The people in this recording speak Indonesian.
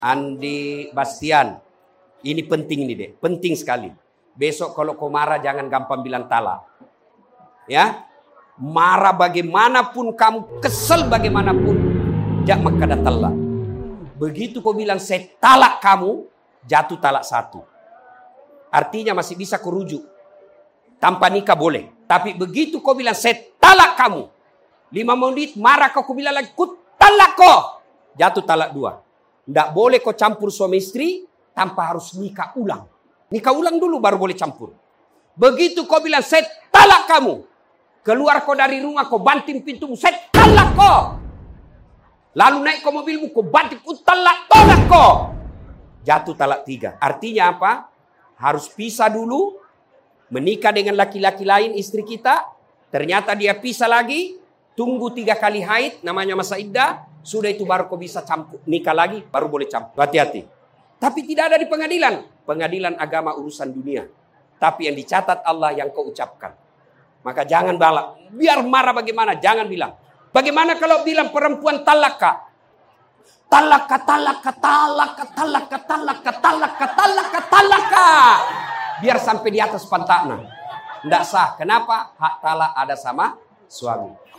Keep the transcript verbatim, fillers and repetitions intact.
Andi Bastian. Ini penting nih deh, penting sekali. Besok kalau kau marah jangan gampang bilang talak. Ya, marah bagaimanapun kamu, kesel bagaimanapun, jak makada talak. Begitu kau bilang saya talak kamu, jatuh talak satu. Artinya masih bisa kau rujuk. Tanpa nikah boleh. Tapi begitu kau bilang saya talak kamu, lima menit marah kau, kau bilang lagi ku talak kau, jatuh talak dua. Tidak boleh kau campur suami istri tanpa harus nikah ulang. Nikah ulang dulu baru boleh campur. Begitu kau bilang saya talak kamu, keluar kau dari rumah, kau banting pintumu, saya talak kau. Lalu naik ke mobilmu, kau banting, ku talak tolak kau, jatuh talak tiga. Artinya apa? Harus pisah dulu. Menikah dengan laki-laki lain istri kita, ternyata dia pisah lagi, tunggu tiga kali haid, namanya masa iddah, sudah itu baru kau bisa campur, nikah lagi, baru boleh campur. Hati-hati. Tapi tidak ada di pengadilan. Pengadilan agama urusan dunia. Tapi yang dicatat Allah yang kau ucapkan. Maka jangan balak. Biar marah bagaimana, jangan bilang. Bagaimana kalau bilang perempuan talaka? Talaka, talaka, talaka, talaka, talaka, talaka, talaka, talaka. Biar sampai di atas pantatnya. Tidak sah. Kenapa? Hak talak ada sama suami.